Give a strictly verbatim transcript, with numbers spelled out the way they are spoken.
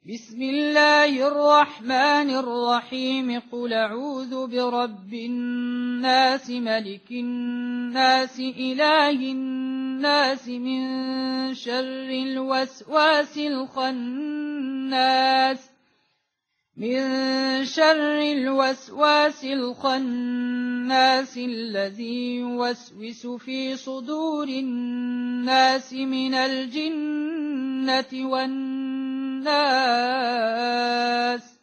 بسم الله الرحمن الرحيم قل أعوذ برب الناس ملك الناس إله الناس من شر الوسواس الخناس من شر الوسواس الخناس الذي يوسوس في صدور الناس من الجنة والناس